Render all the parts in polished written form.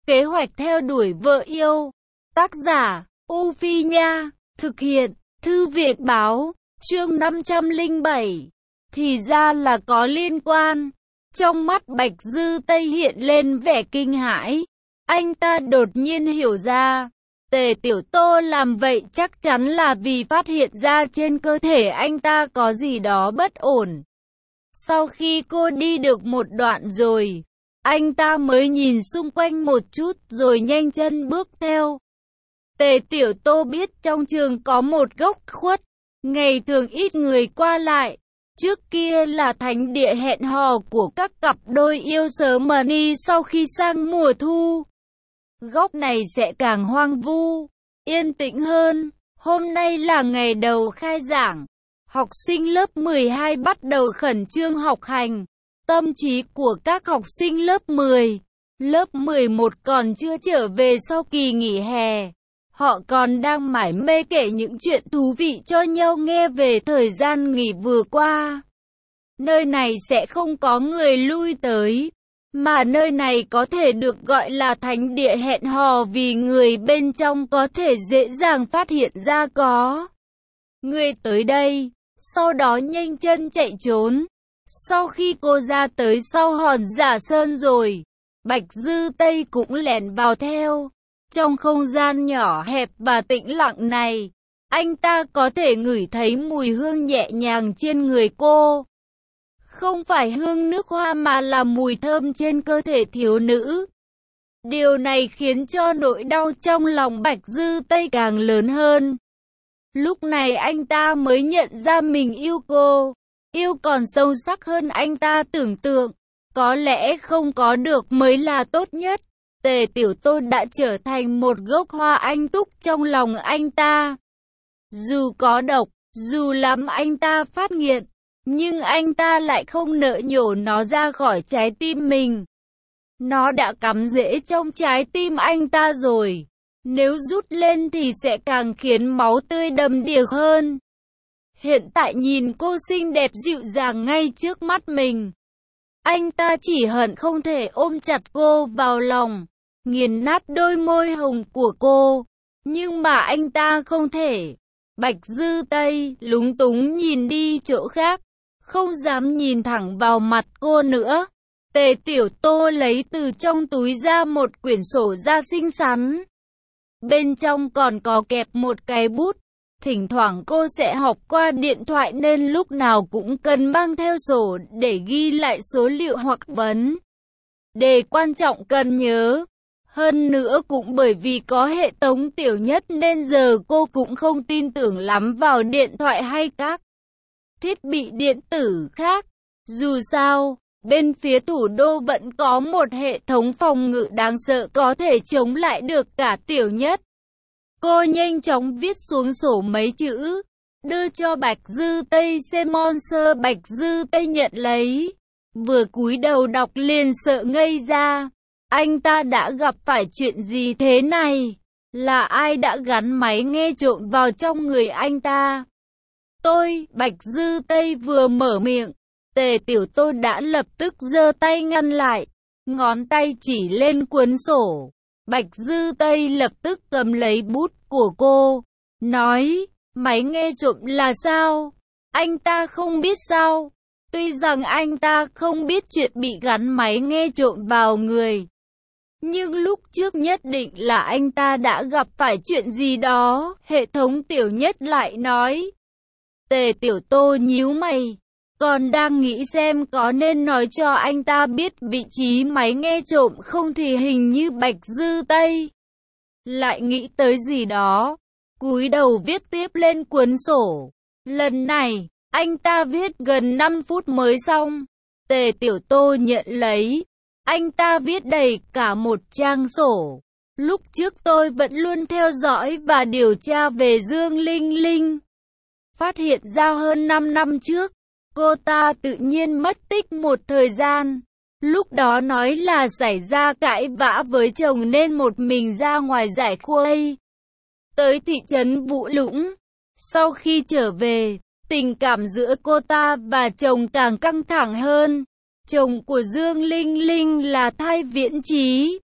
Kế hoạch theo đuổi vợ yêu. Tác giả, U Phi Nha. Thực hiện, Thư viện Báo. Chương 507. Thì ra là có liên quan. Trong mắt Bạch Dư Tây hiện lên vẻ kinh hãi. Anh ta đột nhiên hiểu ra. Tề Tiểu Tô làm vậy chắc chắn là vì phát hiện ra trên cơ thể anh ta có gì đó bất ổn. Sau khi cô đi được một đoạn rồi, anh ta mới nhìn xung quanh một chút rồi nhanh chân bước theo. Tề Tiểu Tô biết trong trường có một góc khuất, ngày thường ít người qua lại. Trước kia là thánh địa hẹn hò của các cặp đôi yêu sớm mà đi sau khi sang mùa thu. Góc này sẽ càng hoang vu, yên tĩnh hơn. Hôm nay là ngày đầu khai giảng. Học sinh lớp 12 bắt đầu khẩn trương học hành. Tâm trí của các học sinh lớp 10, lớp 11 còn chưa trở về sau kỳ nghỉ hè. Họ còn đang mải mê kể những chuyện thú vị cho nhau nghe về thời gian nghỉ vừa qua. Nơi này sẽ không có người lui tới, mà nơi này có thể được gọi là thánh địa hẹn hò vì người bên trong có thể dễ dàng phát hiện ra có người tới đây, sau đó nhanh chân chạy trốn. Sau khi cô ra tới sau hòn Giả Sơn rồi, Bạch Dư Tây cũng lẻn vào theo. Trong không gian nhỏ hẹp và tĩnh lặng này, anh ta có thể ngửi thấy mùi hương nhẹ nhàng trên người cô. Không phải hương nước hoa mà là mùi thơm trên cơ thể thiếu nữ. Điều này khiến cho nỗi đau trong lòng Bạch Dư Tây càng lớn hơn. Lúc này anh ta mới nhận ra mình yêu cô. Yêu còn sâu sắc hơn anh ta tưởng tượng. Có lẽ không có được mới là tốt nhất. Tề Tiểu Tô đã trở thành một gốc hoa anh túc trong lòng anh ta. Dù có độc, dù lắm anh ta phát nghiện, nhưng anh ta lại không nỡ nhổ nó ra khỏi trái tim mình. Nó đã cắm rễ trong trái tim anh ta rồi. Nếu rút lên thì sẽ càng khiến máu tươi đầm đìa hơn. Hiện tại nhìn cô xinh đẹp dịu dàng ngay trước mắt mình, anh ta chỉ hận không thể ôm chặt cô vào lòng, nghiền nát đôi môi hồng của cô. Nhưng mà anh ta không thể. Bạch Dư Tây lúng túng nhìn đi chỗ khác, không dám nhìn thẳng vào mặt cô nữa. Tề Tiểu Tô lấy từ trong túi ra một quyển sổ da xinh xắn. Bên trong còn có kẹp một cái bút. Thỉnh thoảng cô sẽ học qua điện thoại nên lúc nào cũng cần mang theo sổ để ghi lại số liệu hoặc vấn đề quan trọng cần nhớ. Hơn nữa cũng bởi vì có hệ thống tiểu nhất nên giờ cô cũng không tin tưởng lắm vào điện thoại hay các thiết bị điện tử khác. Dù sao, bên phía thủ đô vẫn có một hệ thống phòng ngự đáng sợ có thể chống lại được cả tiểu nhất. Cô nhanh chóng viết xuống sổ mấy chữ, đưa cho Bạch Dư Tây xem. Monster Bạch Dư Tây nhận lấy, vừa cúi đầu đọc liền sợ ngây ra. Anh ta đã gặp phải chuyện gì thế này? Là ai đã gắn máy nghe trộm vào trong người anh ta? Bạch Dư Tây vừa mở miệng, Tề Tiểu Tô đã lập tức giơ tay ngăn lại, ngón tay chỉ lên cuốn sổ. Bạch Dư Tây lập tức cầm lấy bút của cô, nói, máy nghe trộm là sao? Anh ta không biết sao? Tuy rằng anh ta không biết chuyện bị gắn máy nghe trộm vào người, nhưng lúc trước nhất định là anh ta đã gặp phải chuyện gì đó. Hệ thống tiểu nhất lại nói. Tề Tiểu Tô nhíu mày, còn đang nghĩ xem có nên nói cho anh ta biết vị trí máy nghe trộm không thì hình như Bạch Dư Tây lại nghĩ tới gì đó, cúi đầu viết tiếp lên cuốn sổ. Lần này, anh ta viết gần 5 phút mới xong. Tề Tiểu Tô nhận lấy, anh ta viết đầy cả một trang sổ. Lúc trước tôi vẫn luôn theo dõi và điều tra về Dương Linh Linh. Phát hiện ra hơn 5 năm trước, cô ta tự nhiên mất tích một thời gian. Lúc đó nói là xảy ra cãi vã với chồng nên một mình ra ngoài giải khuây. Tới thị trấn Vũ Lũng. Sau khi trở về, tình cảm giữa cô ta và chồng càng căng thẳng hơn. Chồng của Dương Linh Linh là Thai Viễn Trí.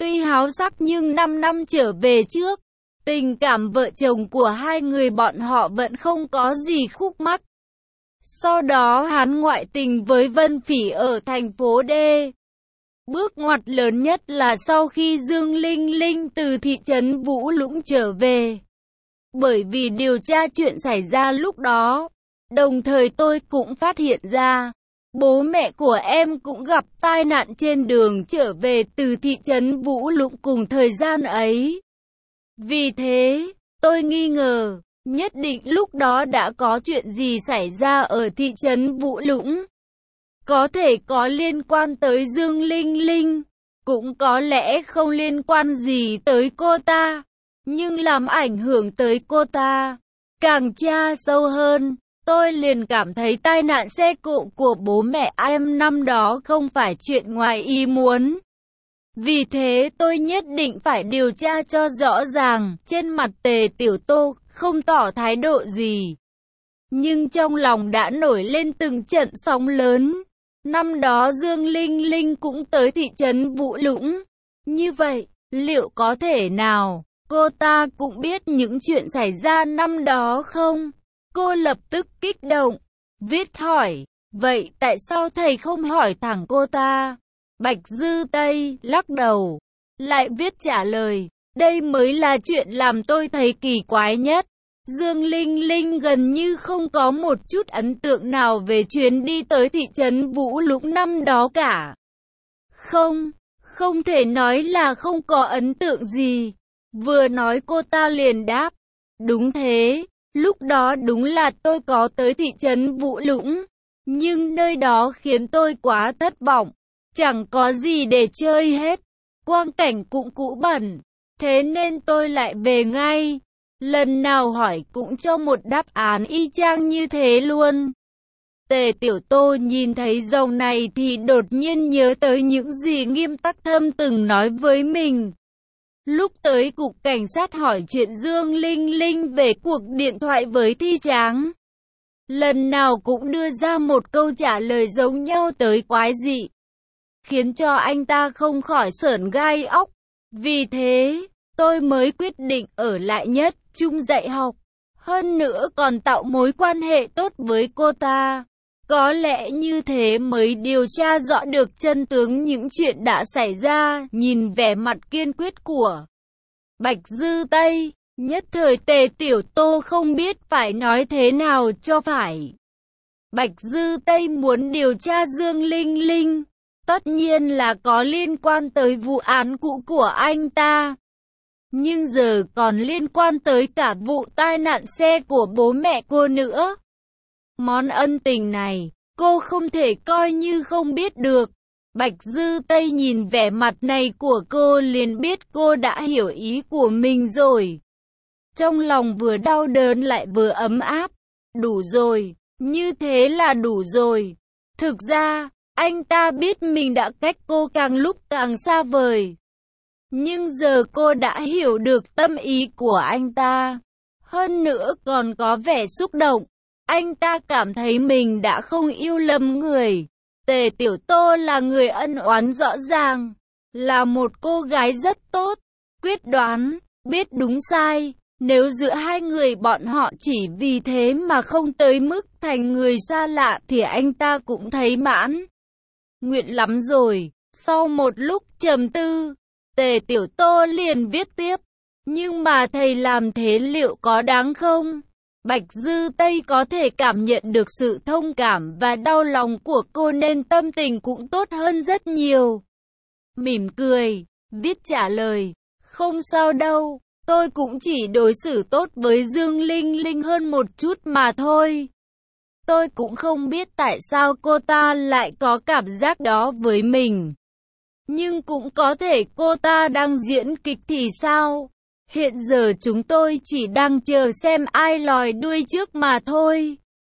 tuy háo sắc nhưng 5 năm trở về trước, tình cảm vợ chồng của hai người bọn họ vẫn không có gì khúc mắc. Sau đó hắn ngoại tình với Vân Phỉ ở thành phố D. Bước ngoặt lớn nhất là sau khi Dương Linh Linh từ thị trấn Vũ Lũng trở về. Bởi vì điều tra chuyện xảy ra lúc đó, đồng thời tôi cũng phát hiện ra, bố mẹ của em cũng gặp tai nạn trên đường trở về từ thị trấn Vũ Lũng cùng thời gian ấy. Vì thế, tôi nghi ngờ, nhất định lúc đó đã có chuyện gì xảy ra ở thị trấn Vũ Lũng. Có thể có liên quan tới Dương Linh Linh, cũng có lẽ không liên quan gì tới cô ta, nhưng làm ảnh hưởng tới cô ta. Càng tra sâu hơn, tôi liền cảm thấy tai nạn xe cộ của bố mẹ em năm đó không phải chuyện ngoài ý muốn. Vì thế tôi nhất định phải điều tra cho rõ ràng. Trên mặt Tề Tiểu Tô không tỏ thái độ gì, nhưng trong lòng đã nổi lên từng trận sóng lớn. Năm đó Dương Linh Linh cũng tới thị trấn Vũ Lũng. Như vậy, liệu có thể nào cô ta cũng biết những chuyện xảy ra năm đó không? Cô lập tức kích động, viết hỏi, vậy tại sao thầy không hỏi thẳng cô ta? Bạch Dư Tây lắc đầu, lại viết trả lời, đây mới là chuyện làm tôi thấy kỳ quái nhất. Dương Linh Linh gần như không có một chút ấn tượng nào về chuyến đi tới thị trấn Vũ Lũng năm đó cả. Không thể nói là không có ấn tượng gì. Vừa nói cô ta liền đáp, đúng thế, lúc đó đúng là tôi có tới thị trấn Vũ Lũng, nhưng nơi đó khiến tôi quá thất vọng, chẳng có gì để chơi hết, quang cảnh cũng cũ bẩn, thế nên tôi lại về ngay. Lần nào hỏi cũng cho một đáp án y chang như thế luôn. Tề Tiểu Tô nhìn thấy dòng này thì đột nhiên nhớ tới những gì Nghiêm Tắc Thâm từng nói với mình. Lúc tới cục cảnh sát hỏi chuyện Dương Linh Linh về cuộc điện thoại với Thi Tráng, lần nào cũng đưa ra một câu trả lời giống nhau tới quái dị, khiến cho anh ta không khỏi sởn gai óc. Vì thế, tôi mới quyết định ở lại Nhất Trung dạy học, hơn nữa còn tạo mối quan hệ tốt với cô ta. Có lẽ như thế mới điều tra rõ được chân tướng những chuyện đã xảy ra. Nhìn vẻ mặt kiên quyết của Bạch Dư Tây, nhất thời Tề Tiểu Tô không biết phải nói thế nào cho phải. Bạch Dư Tây muốn điều tra Dương Linh Linh, tất nhiên là có liên quan tới vụ án cũ của anh ta. Nhưng giờ còn liên quan tới cả vụ tai nạn xe của bố mẹ cô nữa. Món ân tình này, cô không thể coi như không biết được. Bạch Dư Tây nhìn vẻ mặt này của cô liền biết cô đã hiểu ý của mình rồi. Trong lòng vừa đau đớn lại vừa ấm áp. Đủ rồi, như thế là đủ rồi. Thực ra, anh ta biết mình đã cách cô càng lúc càng xa vời. Nhưng giờ cô đã hiểu được tâm ý của anh ta. Hơn nữa còn có vẻ xúc động. Anh ta cảm thấy mình đã không yêu lầm người. Tề Tiểu Tô là người ân oán rõ ràng, là một cô gái rất tốt, quyết đoán, biết đúng sai. Nếu giữa hai người bọn họ chỉ vì thế mà không tới mức thành người xa lạ thì anh ta cũng thấy mãn nguyện lắm rồi. Sau một lúc trầm tư, Tề Tiểu Tô liền viết tiếp, nhưng mà thầy làm thế liệu có đáng không? Bạch Dư Tây có thể cảm nhận được sự thông cảm và đau lòng của cô nên tâm tình cũng tốt hơn rất nhiều. Mỉm cười, viết trả lời, không sao đâu, tôi cũng chỉ đối xử tốt với Dương Linh Linh hơn một chút mà thôi. Tôi cũng không biết tại sao cô ta lại có cảm giác đó với mình. Nhưng cũng có thể cô ta đang diễn kịch thì sao? Hiện giờ chúng tôi chỉ đang chờ xem ai lòi đuôi trước mà thôi.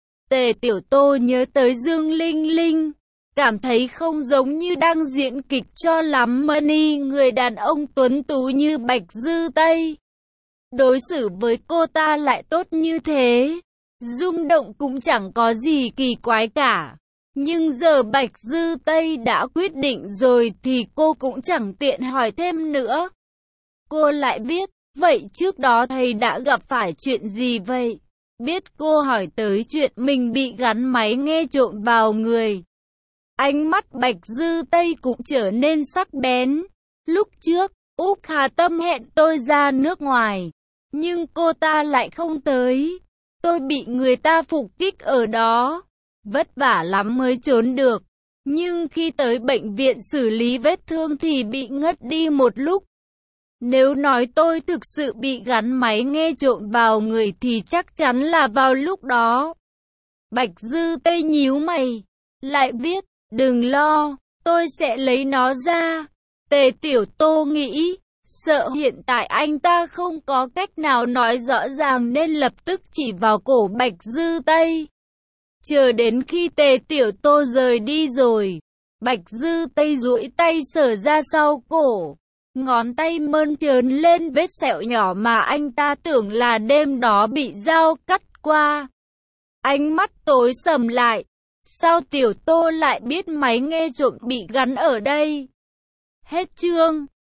Tề Tiểu Tô nhớ tới Dương Linh Linh, cảm thấy không giống như đang diễn kịch cho lắm. Money, người đàn ông tuấn tú như Bạch Dư Tây, đối xử với cô ta lại tốt như thế, rung động cũng chẳng có gì kỳ quái cả. Nhưng giờ Bạch Dư Tây đã quyết định rồi thì cô cũng chẳng tiện hỏi thêm nữa. Cô lại biết, vậy trước đó thầy đã gặp phải chuyện gì vậy? Biết cô hỏi tới chuyện mình bị gắn máy nghe trộm vào người. Ánh mắt Bạch Dư Tây cũng trở nên sắc bén. Lúc trước, Úc Hà Tâm hẹn tôi ra nước ngoài, nhưng cô ta lại không tới. Tôi bị người ta phục kích ở đó, vất vả lắm mới trốn được. Nhưng khi tới bệnh viện xử lý vết thương thì bị ngất đi một lúc. Nếu nói tôi thực sự bị gắn máy nghe trộm vào người thì chắc chắn là vào lúc đó. Bạch Dư Tây nhíu mày, lại viết, đừng lo, tôi sẽ lấy nó ra. Tề Tiểu Tô nghĩ, sợ hiện tại anh ta không có cách nào nói rõ ràng nên lập tức chỉ vào cổ Bạch Dư Tây. Chờ đến khi Tề Tiểu Tô rời đi rồi, Bạch Dư Tây duỗi tay sờ ra sau cổ. Ngón tay mơn trớn lên vết sẹo nhỏ mà anh ta tưởng là đêm đó bị dao cắt qua. Ánh mắt tối sầm lại. Sao Tiểu Tô lại biết máy nghe trộm bị gắn ở đây? Hết chương.